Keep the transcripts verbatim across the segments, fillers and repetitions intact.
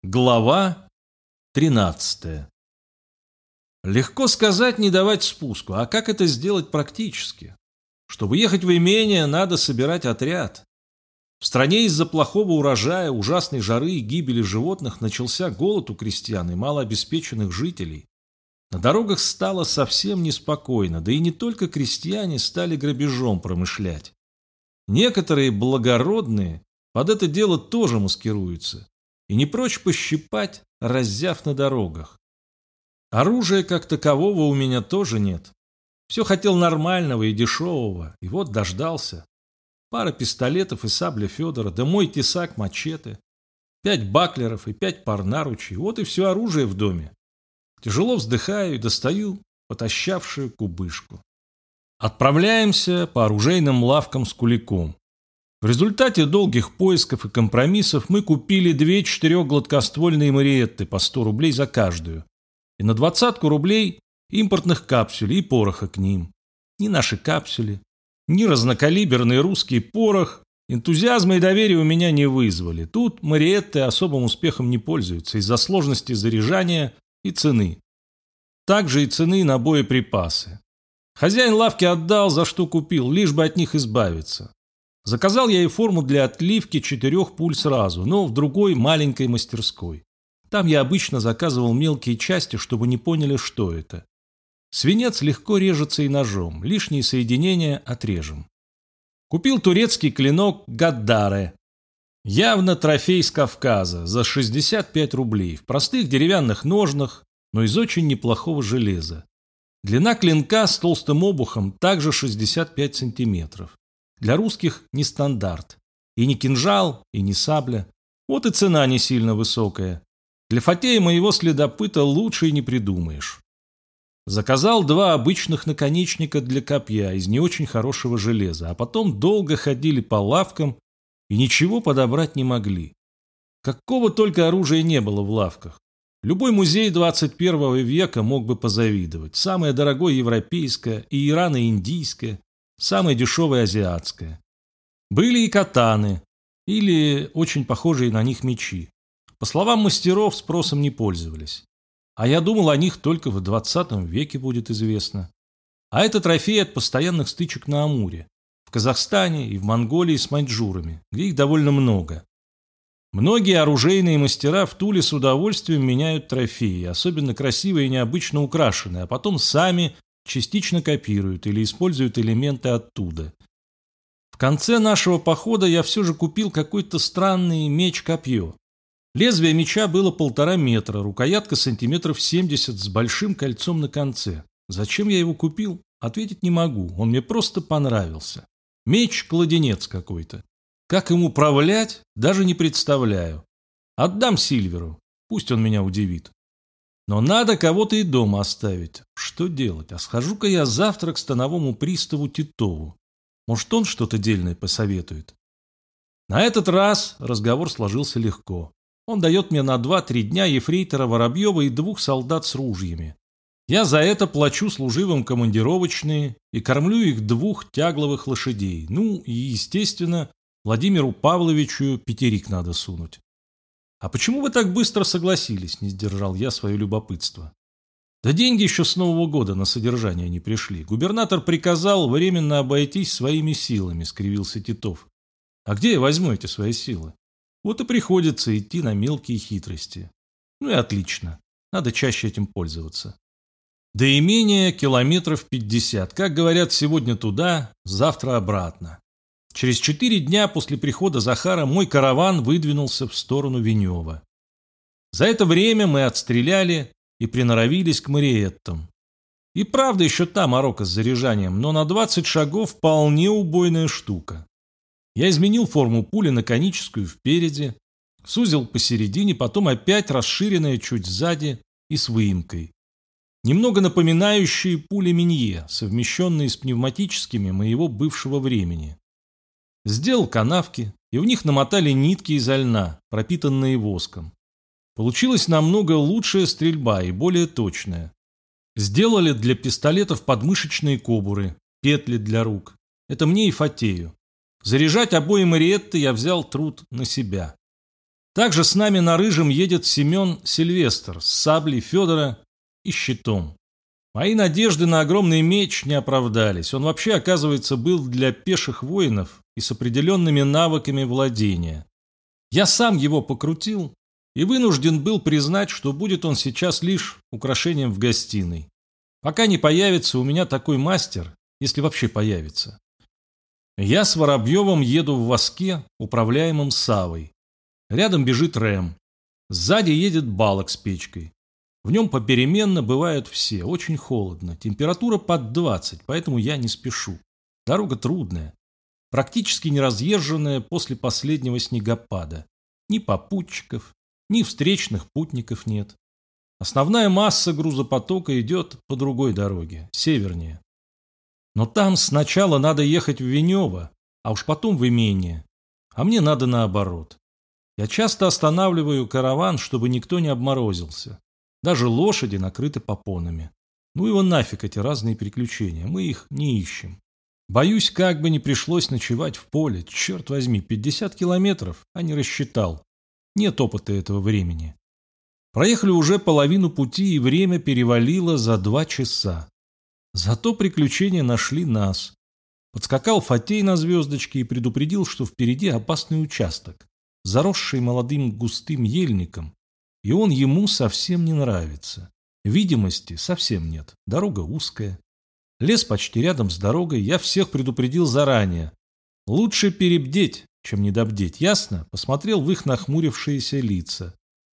Глава тринадцатая. Легко сказать, не давать спуску, а как это сделать практически? Чтобы ехать в имение, надо собирать отряд. В стране из-за плохого урожая, ужасной жары и гибели животных начался голод у крестьян и малообеспеченных жителей. На дорогах стало совсем неспокойно, да и не только крестьяне стали грабежом промышлять. Некоторые благородные под это дело тоже маскируются и не прочь пощипать, раззяв на дорогах. Оружия как такового у меня тоже нет. Все хотел нормального и дешевого, и вот дождался. Пара пистолетов и сабля Федора, да мой тесак мачете, пять баклеров и пять пар наручей, вот и все оружие в доме. Тяжело вздыхаю и достаю потащавшую кубышку. Отправляемся по оружейным лавкам с Куликом. В результате долгих поисков и компромиссов мы купили две четырехгладкоствольные мариетты по сто рублей за каждую и на двадцатку рублей импортных капсулей и пороха к ним. Ни наши капсули, ни разнокалиберный русский порох энтузиазма и доверия у меня не вызвали. Тут мариетты особым успехом не пользуются из-за сложности заряжания и цены. Также и цены на боеприпасы. Хозяин лавки отдал, за что купил, лишь бы от них избавиться. Заказал я и форму для отливки четырех пуль сразу, но в другой маленькой мастерской. Там я обычно заказывал мелкие части, чтобы не поняли, что это. Свинец легко режется и ножом, лишние соединения отрежем. Купил турецкий клинок Гаддаре. Явно трофей с Кавказа, за шестьдесят пять рублей, в простых деревянных ножнах, но из очень неплохого железа. Длина клинка с толстым обухом также шестьдесят пять сантиметров. Для русских не стандарт. И не кинжал, и не сабля. Вот и цена не сильно высокая. Для Фатея моего следопыта лучше и не придумаешь. Заказал два обычных наконечника для копья из не очень хорошего железа, а потом долго ходили по лавкам и ничего подобрать не могли. Какого только оружия не было в лавках. Любой музей двадцать первого века мог бы позавидовать. Самое дорогое европейское, и ирано-индийское, самое дешевое азиатское. Были и катаны, или очень похожие на них мечи. По словам мастеров, спросом не пользовались. А я думал, о них только в двадцатом веке будет известно. А это трофеи от постоянных стычек на Амуре, в Казахстане и в Монголии с маньчжурами, где их довольно много. Многие оружейные мастера в Туле с удовольствием меняют трофеи, особенно красивые и необычно украшенные, а потом сами частично копируют или используют элементы оттуда. В конце нашего похода я все же купил какой-то странный меч-копье. Лезвие меча было полтора метра, рукоятка сантиметров семьдесят с большим кольцом на конце. Зачем я его купил? Ответить не могу, он мне просто понравился. Меч-кладенец какой-то. Как им управлять, даже не представляю. Отдам Сильверу, пусть он меня удивит. Но надо кого-то и дома оставить. Что делать? А схожу-ка я завтра к становому приставу Титову. Может, он что-то дельное посоветует. На этот раз разговор сложился легко. Он дает мне на два-три дня ефрейтора Воробьева и двух солдат с ружьями. Я за это плачу служивым командировочные и кормлю их двух тягловых лошадей. Ну и, естественно, Владимиру Павловичу пятерик надо сунуть. «А почему вы так быстро согласились?» – не сдержал я свое любопытство. «Да деньги еще с Нового года на содержание не пришли. Губернатор приказал временно обойтись своими силами», – скривился Титов. «А где я возьму эти свои силы? Вот и приходится идти на мелкие хитрости. Ну и отлично. Надо чаще этим пользоваться. До имения километров пятьдесят. Как говорят, сегодня туда, завтра обратно. Через четыре дня после прихода Захара мой караван выдвинулся в сторону Венева. За это время мы отстреляли и приноровились к мариеттам. И правда еще та морока с заряжанием, но на двадцать шагов вполне убойная штука. Я изменил форму пули на коническую впереди, сузил посередине, потом опять расширенная чуть сзади и с выемкой. Немного напоминающие пули Минье, совмещенные с пневматическими моего бывшего времени. Сделал канавки, и в них намотали нитки изо льна, пропитанные воском. Получилась намного лучшая стрельба и более точная. Сделали для пистолетов подмышечные кобуры, петли для рук. Это мне и Фатею. Заряжать обои мариетты я взял труд на себя. Также с нами на Рыжем едет Семен Сильвестр с саблей Федора и щитом. Мои надежды на огромный меч не оправдались. Он вообще, оказывается, был для пеших воинов и с определенными навыками владения. Я сам его покрутил и вынужден был признать, что будет он сейчас лишь украшением в гостиной. Пока не появится у меня такой мастер, если вообще появится. Я с Воробьевым еду в воске, управляемом Савой. Рядом бежит Рэм. Сзади едет Балок с печкой. В нем попеременно бывают все, очень холодно, температура под двадцать, поэтому я не спешу. Дорога трудная, практически неразъезженная после последнего снегопада. Ни попутчиков, ни встречных путников нет. Основная масса грузопотока идет по другой дороге, севернее. Но там сначала надо ехать в Венево, а уж потом в имение. А мне надо наоборот. Я часто останавливаю караван, чтобы никто не обморозился. Даже лошади накрыты попонами. Ну его нафиг эти разные приключения, мы их не ищем. Боюсь, как бы не пришлось ночевать в поле. Черт возьми, пятьдесят километров, а не рассчитал. Нет опыта этого времени. Проехали уже половину пути, и время перевалило за два часа. Зато приключения нашли нас. Подскакал Фатей на звездочке и предупредил, что впереди опасный участок, заросший молодым густым ельником, и он ему совсем не нравится. Видимости совсем нет, дорога узкая. Лес почти рядом с дорогой, я всех предупредил заранее. Лучше перебдеть, чем недобдеть, ясно? Посмотрел в их нахмурившиеся лица.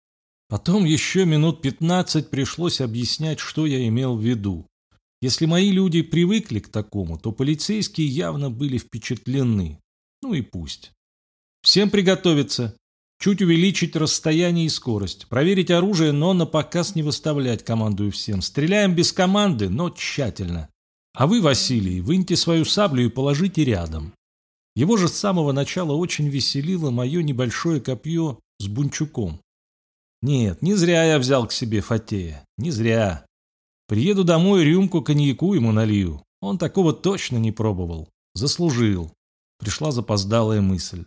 Потом еще минут пятнадцать пришлось объяснять, что я имел в виду. Если мои люди привыкли к такому, то полицейские явно были впечатлены. Ну и пусть. Всем приготовиться. Чуть увеличить расстояние и скорость. Проверить оружие, но на показ не выставлять, командую всем. Стреляем без команды, но тщательно. А вы, Василий, выньте свою саблю и положите рядом. Его же с самого начала очень веселило мое небольшое копье с бунчуком. Нет, не зря я взял к себе Фатея. Не зря. Приеду домой, рюмку коньяку ему налью. Он такого точно не пробовал. Заслужил. Пришла запоздалая мысль.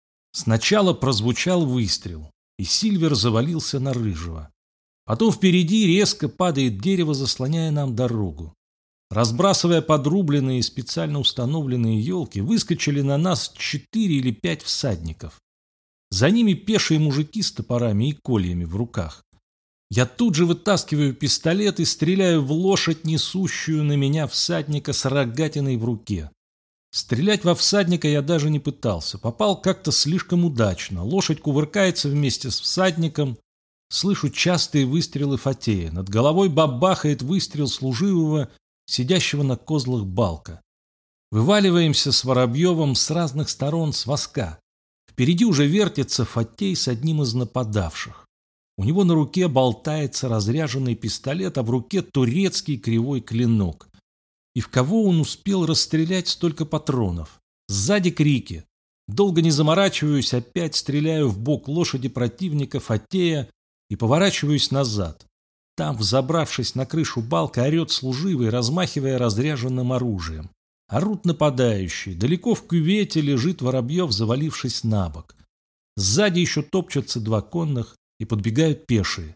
Сначала прозвучал выстрел, и Сильвер завалился на Рыжего. Потом впереди резко падает дерево, заслоняя нам дорогу. Разбрасывая подрубленные и специально установленные елки, выскочили на нас четыре или пять всадников. За ними пешие мужики с топорами и кольями в руках. Я тут же вытаскиваю пистолет и стреляю в лошадь, несущую на меня всадника с рогатиной в руке. Стрелять во всадника я даже не пытался. Попал как-то слишком удачно. Лошадь кувыркается вместе с всадником. Слышу частые выстрелы Фатея. Над головой бабахает выстрел служивого, сидящего на козлах Балка. Вываливаемся с Воробьевым с разных сторон с воска. Впереди уже вертится Фатей с одним из нападавших. У него на руке болтается разряженный пистолет, а в руке турецкий кривой клинок. И в кого он успел расстрелять столько патронов? Сзади крики. Долго не заморачиваюсь, опять стреляю в бок лошади противника Фатея и поворачиваюсь назад. Там, взобравшись на крышу Балка, орет служивый, размахивая разряженным оружием. Орут нападающие. Далеко в кювете лежит Воробьев, завалившись на бок. Сзади еще топчутся два конных и подбегают пешие.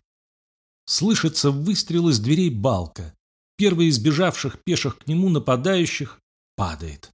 Слышатся выстрелы с дверей Балка. Первый из бежавших пеших к нему нападающих падает.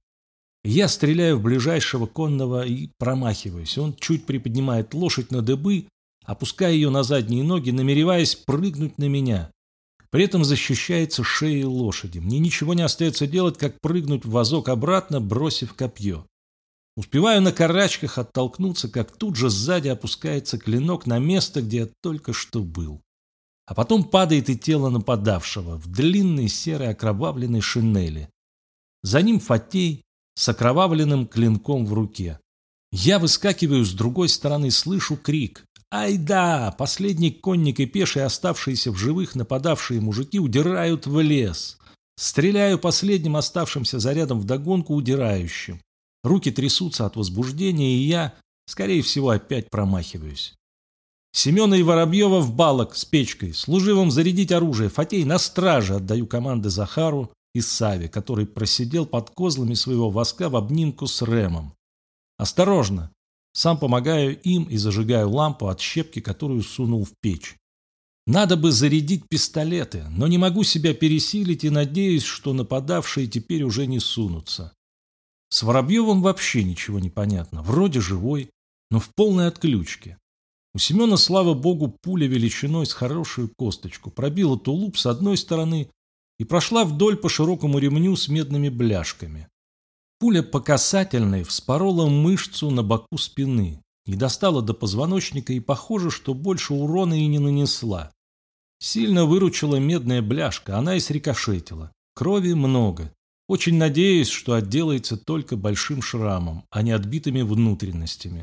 Я стреляю в ближайшего конного и промахиваюсь. Он чуть приподнимает лошадь на дыбы, опуская ее на задние ноги, намереваясь прыгнуть на меня. При этом защищается шеей лошади. Мне ничего не остается делать, как прыгнуть в вазок обратно, бросив копье. Успеваю на карачках оттолкнуться, как тут же сзади опускается клинок на место, где я только что был. А потом падает и тело нападавшего в длинной серой окровавленной шинели. За ним Фатей с окровавленным клинком в руке. Я выскакиваю с другой стороны, слышу крик. Ай да! Последний конник и пешие, оставшиеся в живых нападавшие мужики, удирают в лес. Стреляю последним оставшимся зарядом вдогонку удирающим. Руки трясутся от возбуждения, и я, скорее всего, опять промахиваюсь. Семена и Воробьева в Балок с печкой, служивым зарядить оружие, Фатей на страже, отдаю команды Захару и Саве, который просидел под козлами своего воска в обнимку с Рэмом. Осторожно! Сам помогаю им и зажигаю лампу от щепки, которую сунул в печь. Надо бы зарядить пистолеты, но не могу себя пересилить и надеюсь, что нападавшие теперь уже не сунутся. С Воробьевым вообще ничего не понятно. Вроде живой, но в полной отключке. У Семена, слава богу, пуля величиной с хорошую косточку пробила тулуп с одной стороны и прошла вдоль по широкому ремню с медными бляшками. Пуля по касательной вспорола мышцу на боку спины, не достала до позвоночника и похоже, что больше урона и не нанесла. Сильно выручила медная бляшка, она и срикошетила. Крови много. Очень надеюсь, что отделается только большим шрамом, а не отбитыми внутренностями.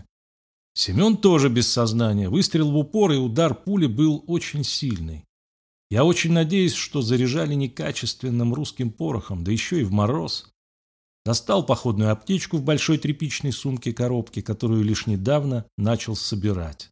Семен тоже без сознания. Выстрел в упор и удар пули был очень сильный. Я очень надеюсь, что заряжали некачественным русским порохом, да еще и в мороз. Достал походную аптечку в большой тряпичной сумке-коробке, которую лишь недавно начал собирать.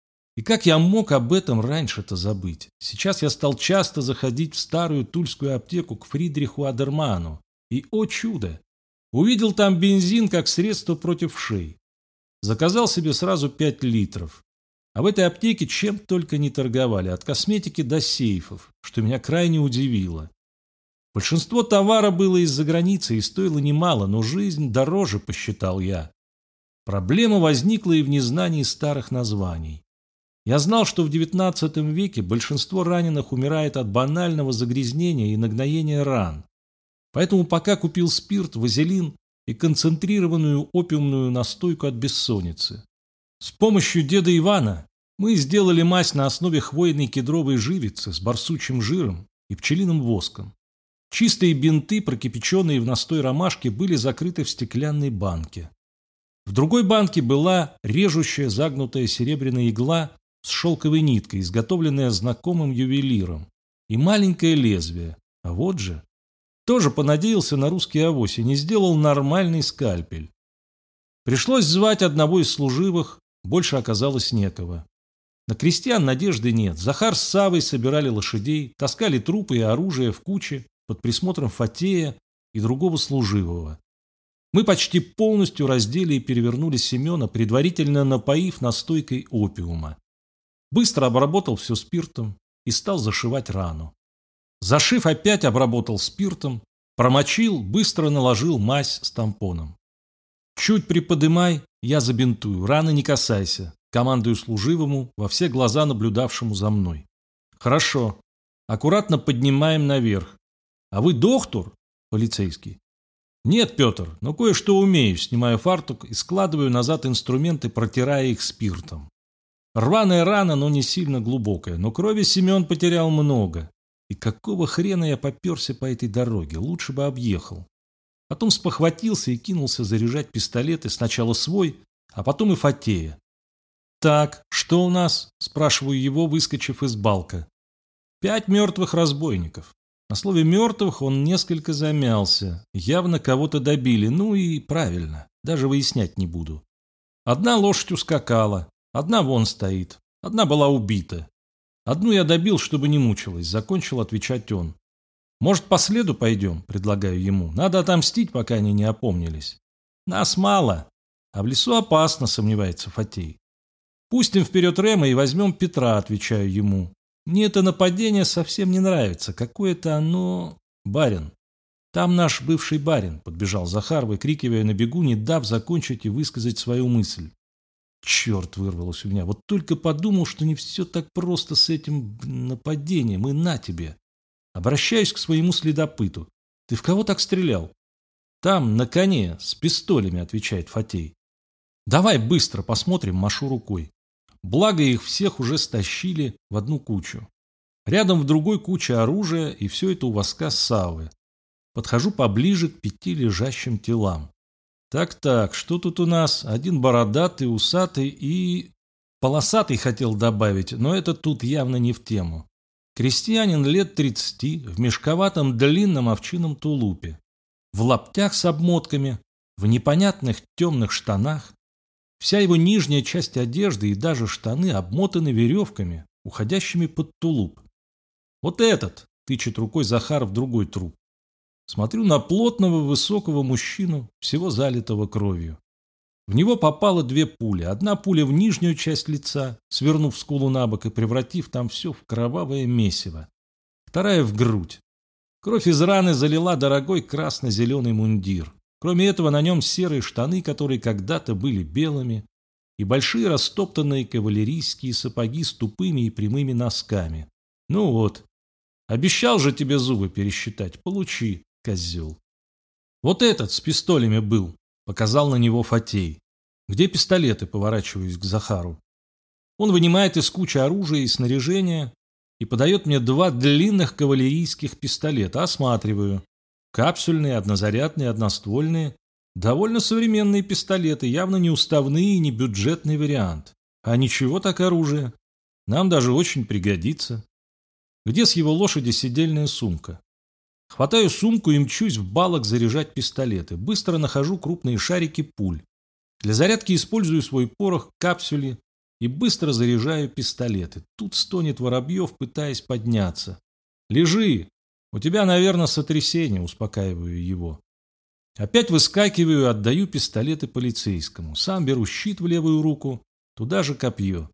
И как я мог об этом раньше-то забыть? Сейчас я стал часто заходить в старую тульскую аптеку к Фридриху Адерману. И, о чудо, увидел там бензин как средство против шей. Заказал себе сразу пять литров. А в этой аптеке чем только не торговали, от косметики до сейфов, что меня крайне удивило. Большинство товара было из-за границы и стоило немало, но жизнь дороже, посчитал я. Проблема возникла и в незнании старых названий. Я знал, что в девятнадцатом веке большинство раненых умирает от банального загрязнения и нагноения ран. Поэтому пока купил спирт, вазелин и концентрированную опиумную настойку от бессонницы. С помощью деда Ивана мы сделали мазь на основе хвойной кедровой живицы с барсучьим жиром и пчелиным воском. Чистые бинты, прокипяченные в настой ромашки, были закрыты в стеклянной банке. В другой банке была режущая загнутая серебряная игла с шелковой ниткой, изготовленная знакомым ювелиром, и маленькое лезвие. А вот же. Тоже понадеялся на русский авось и не сделал нормальный скальпель. Пришлось звать одного из служивых, больше оказалось некого. На крестьян надежды нет. Захар с Савой собирали лошадей, таскали трупы и оружие в куче под присмотром Фатея и другого служивого. Мы почти полностью раздели и перевернули Семена, предварительно напоив настойкой опиума. Быстро обработал все спиртом и стал зашивать рану. Зашив, опять обработал спиртом, промочил, быстро наложил мазь с тампоном. «Чуть приподымай, я забинтую, раны не касайся», командую служивому, во все глаза наблюдавшему за мной. «Хорошо. Аккуратно поднимаем наверх. А вы доктор?» Полицейский. «Нет, Петр, но кое-что умею», снимаю фартук и складываю назад инструменты, протирая их спиртом. Рваная рана, но не сильно глубокая, но крови Семен потерял много. И какого хрена я поперся по этой дороге, лучше бы объехал. Потом спохватился и кинулся заряжать пистолеты, сначала свой, а потом и Фатея. «Так, что у нас?» – спрашиваю его, выскочив из балка. «Пять мертвых разбойников». На слове «мертвых» он несколько замялся. Явно кого-то добили, ну и правильно, даже выяснять не буду. Одна лошадь ускакала, одна вон стоит, одна была убита. Одну я добил, чтобы не мучилась, закончил отвечать он. «Может, по следу пойдем?» – предлагаю ему. «Надо отомстить, пока они не опомнились». «Нас мало, а в лесу опасно», – сомневается Фатей. «Пустим вперед Рема и возьмем Петра», – отвечаю ему. «Мне это нападение совсем не нравится. Какое-то оно... барин». «Там наш бывший барин», – подбежал Захар, выкрикивая на бегу, не дав закончить и высказать свою мысль. Черт, вырвалось у меня. Вот только подумал, что не все так просто с этим нападением. И на тебе. Обращаюсь к своему следопыту. Ты в кого так стрелял? Там, на коне, с пистолями, отвечает Фатей. Давай быстро посмотрим, машу рукой. Благо их всех уже стащили в одну кучу. Рядом в другой куча оружия, и все это у воска Саввы. Подхожу поближе к пяти лежащим телам. Так-так, что тут у нас? Один бородатый, усатый и... Полосатый хотел добавить, но это тут явно не в тему. Крестьянин лет тридцати, в мешковатом длинном овчинном тулупе, в лаптях с обмотками, в непонятных темных штанах. Вся его нижняя часть одежды и даже штаны обмотаны веревками, уходящими под тулуп. Вот этот, тычет рукой Захар в другой труп. Смотрю на плотного высокого мужчину, всего залитого кровью. В него попало две пули. Одна пуля в нижнюю часть лица, свернув скулу на бок и превратив там все в кровавое месиво. Вторая в грудь. Кровь из раны залила дорогой красно-зеленый мундир. Кроме этого, на нем серые штаны, которые когда-то были белыми, и большие растоптанные кавалерийские сапоги с тупыми и прямыми носками. Ну вот, обещал же тебе зубы пересчитать. Получи, козел. Вот этот с пистолями был. Показал на него Фатей. Где пистолеты, поворачиваюсь к Захару. Он вынимает из кучи оружия и снаряжения и подает мне два длинных кавалерийских пистолета. Осматриваю. Капсульные, однозарядные, одноствольные. Довольно современные пистолеты, явно не уставные и не бюджетный вариант. А ничего так оружие. Нам даже очень пригодится. Где с его лошади сидельная сумка? Хватаю сумку и мчусь в балок заряжать пистолеты. Быстро нахожу крупные шарики пуль. Для зарядки использую свой порох, капсюли и быстро заряжаю пистолеты. Тут стонет Воробьев, пытаясь подняться. «Лежи! У тебя, наверное, сотрясение», — успокаиваю его. Опять выскакиваю и отдаю пистолеты полицейскому. Сам беру щит в левую руку, туда же копье.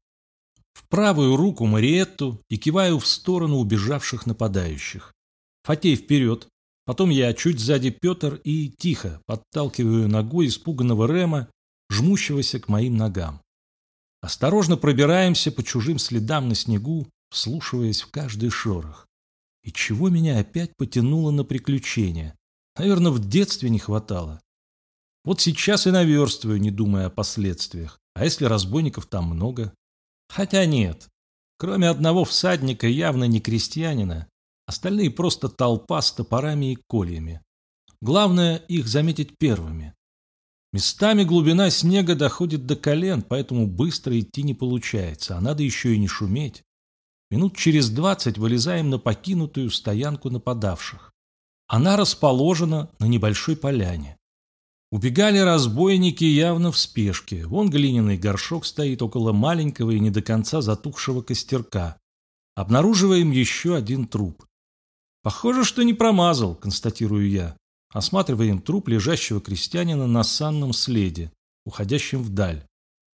В правую руку Мариетту и киваю в сторону убежавших нападающих. Фатей вперед, потом я, чуть сзади Петр и тихо подталкиваю ногой испуганного Рема, жмущегося к моим ногам. Осторожно пробираемся по чужим следам на снегу, вслушиваясь в каждый шорох. И чего меня опять потянуло на приключения? Наверное, в детстве не хватало. Вот сейчас и наверстываю, не думая о последствиях. А если разбойников там много? Хотя нет. Кроме одного всадника, явно не крестьянина, остальные просто толпа с топорами и кольями. Главное их заметить первыми. Местами глубина снега доходит до колен, поэтому быстро идти не получается, а надо еще и не шуметь. Минут через двадцать вылезаем на покинутую стоянку нападавших. Она расположена на небольшой поляне. Убегали разбойники явно в спешке. Вон глиняный горшок стоит около маленького и не до конца затухшего костерка. Обнаруживаем еще один труп. Похоже, что не промазал, констатирую я. Осматриваем труп лежащего крестьянина на санном следе, уходящем вдаль.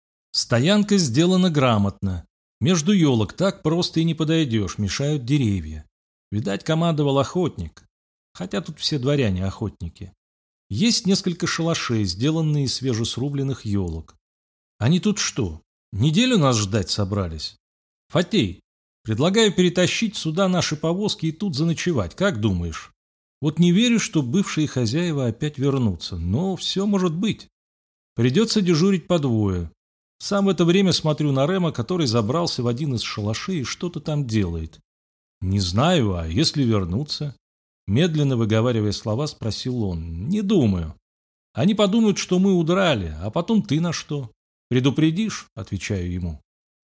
Стоянка сделана грамотно. Между елок так просто и не подойдешь, мешают деревья. Видать, командовал охотник. Хотя тут все дворяне охотники. Есть несколько шалашей, сделанные из свежесрубленных елок. Они тут что, неделю нас ждать собрались? Фатей, предлагаю перетащить сюда наши повозки и тут заночевать, как думаешь? Вот не верю, что бывшие хозяева опять вернутся, но все может быть. Придется дежурить по двое. Сам в это время смотрю на Рема, который забрался в один из шалашей и что-то там делает. Не знаю, а если вернуться? Медленно выговаривая слова, спросил он. Не думаю. Они подумают, что мы удрали, а потом ты на что? Предупредишь? Отвечаю ему.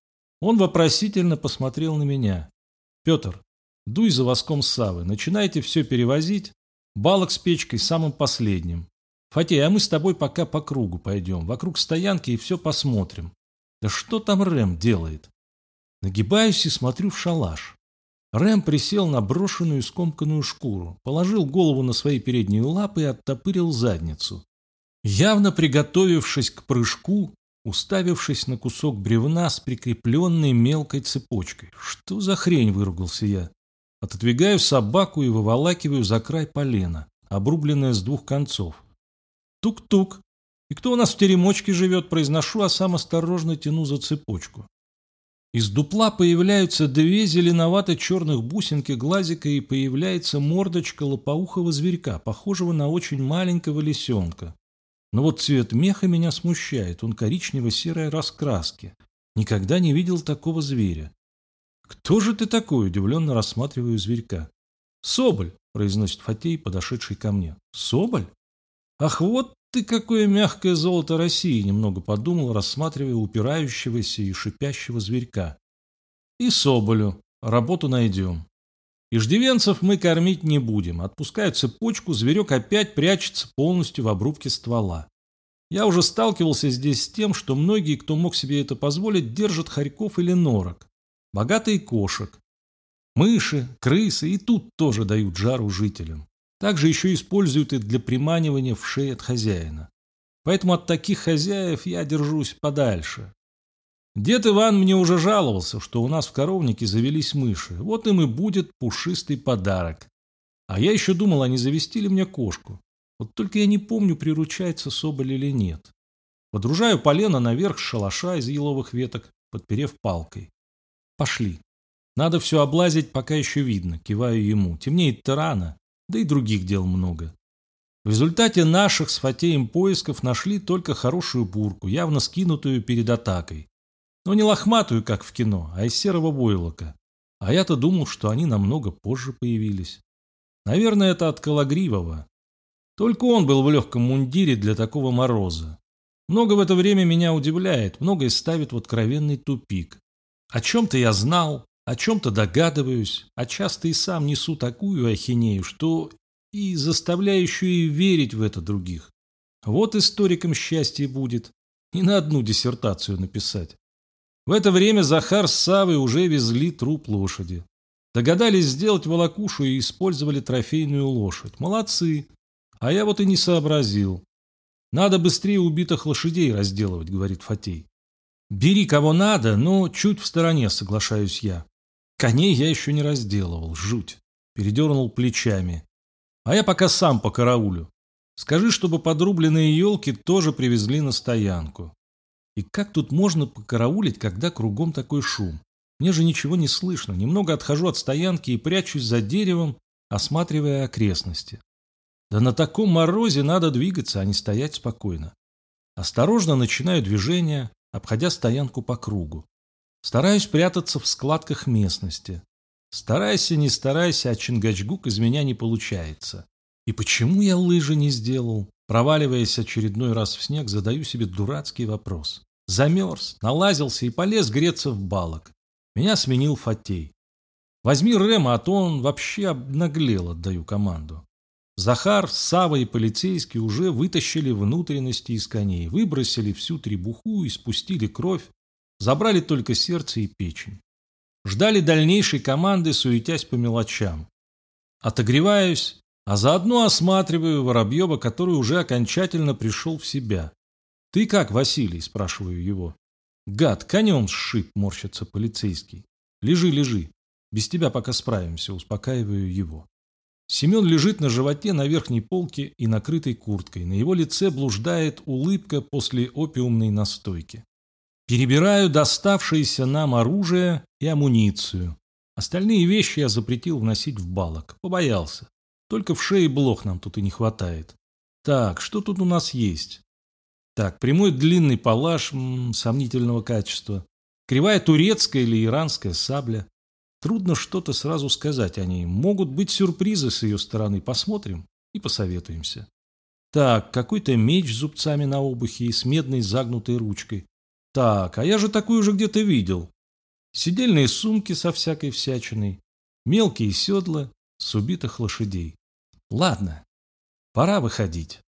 Он вопросительно посмотрел на меня. Петр, дуй за воском Савы, начинайте все перевозить. Балок с печкой самым последним. Фатей, а мы с тобой пока по кругу пойдем, вокруг стоянки и все посмотрим. Да что там Рэм делает? Нагибаюсь и смотрю в шалаш. Рэм присел на брошенную скомканную шкуру, положил голову на свои передние лапы и оттопырил задницу. Явно приготовившись к прыжку, уставившись на кусок бревна с прикрепленной мелкой цепочкой. Что за хрень, выругался я. Отодвигаю собаку и выволакиваю за край полена, обрубленное с двух концов. Тук-тук. И кто у нас в теремочке живет, произношу, а сам осторожно тяну за цепочку. Из дупла появляются две зеленовато-черных бусинки глазика и появляется мордочка лопоухого зверька, похожего на очень маленького лисенка. Но вот цвет меха меня смущает, он коричнево-серой раскраски. Никогда не видел такого зверя. «Кто же ты такой?» – удивленно рассматриваю зверька. «Соболь», – произносит Фатей, подошедший ко мне. «Соболь? Ах, вот ты какое мягкое золото России!» – немного подумал, рассматривая упирающегося и шипящего зверька. «И Соболю. Работу найдем. Иждивенцев мы кормить не будем. Отпускаю цепочку, зверек опять прячется полностью в обрубке ствола. Я уже сталкивался здесь с тем, что многие, кто мог себе это позволить, держат хорьков или норок. Богатые кошек. Мыши, крысы и тут тоже дают жару жителям. Также еще используют и для приманивания вшей от хозяина. Поэтому от таких хозяев я держусь подальше. Дед Иван мне уже жаловался, что у нас в коровнике завелись мыши. Вот им и будет пушистый подарок. А я еще думал, а не завести ли мне кошку. Вот только я не помню, приручается соболь или нет. Водружаю полено наверх с шалаша из еловых веток, подперев палкой. Пошли. Надо все облазить, пока еще видно, киваю ему. Темнеет-то рано, да и других дел много. В результате наших с Фатеем поисков нашли только хорошую бурку, явно скинутую перед атакой. Но не лохматую, как в кино, а из серого войлока. А я-то думал, что они намного позже появились. Наверное, это от Кологривого. Только он был в легком мундире для такого мороза. Много в это время меня удивляет, многое ставит в откровенный тупик. О чем-то я знал, о чем-то догадываюсь, а часто и сам несу такую ахинею, что и заставляющую верить в это других. Вот историкам счастье будет и на одну диссертацию написать. В это время Захар с Савой уже везли труп лошади. Догадались сделать волокушу и использовали трофейную лошадь. Молодцы. А я вот и не сообразил. Надо быстрее убитых лошадей разделывать, говорит Фатей. Бери кого надо, но чуть в стороне, соглашаюсь я. Коней я еще не разделывал, жуть. Передернул плечами. А я пока сам по караулю. Скажи, чтобы подрубленные елки тоже привезли на стоянку. И как тут можно покараулить, когда кругом такой шум? Мне же ничего не слышно. Немного отхожу от стоянки и прячусь за деревом, осматривая окрестности. Да на таком морозе надо двигаться, а не стоять спокойно. Осторожно начинаю движение, обходя стоянку по кругу. Стараюсь прятаться в складках местности. Старайся, не старайся, а Чингачгук из меня не получается. И почему я лыжи не сделал? Проваливаясь очередной раз в снег, задаю себе дурацкий вопрос. Замерз, налазился и полез греться в балок. Меня сменил Фатей. Возьми Рема, а то он вообще обнаглел, отдаю команду. Захар, Сава и полицейский уже вытащили внутренности из коней, выбросили всю требуху и спустили кровь, забрали только сердце и печень. Ждали дальнейшей команды, суетясь по мелочам. Отогреваюсь, а заодно осматриваю Воробьева, который уже окончательно пришел в себя. «Ты как, Василий?» – спрашиваю его. «Гад, конем сшиб», – морщится полицейский. «Лежи, лежи. Без тебя пока справимся», – успокаиваю его. Семен лежит на животе на верхней полке и накрытой курткой. На его лице блуждает улыбка после опиумной настойки. Перебираю доставшееся нам оружие и амуницию. Остальные вещи я запретил вносить в балок. Побоялся. Только в шее блох нам тут и не хватает. Так, что тут у нас есть? Так, прямой длинный палаш м, сомнительного качества. Кривая турецкая или иранская сабля. Трудно что-то сразу сказать о ней. Могут быть сюрпризы с ее стороны. Посмотрим и посоветуемся. Так, какой-то меч с зубцами на обухе и с медной загнутой ручкой. Так, а я же такую же где-то видел. Сидельные сумки со всякой всячиной. Мелкие седла с убитых лошадей. Ладно, пора выходить.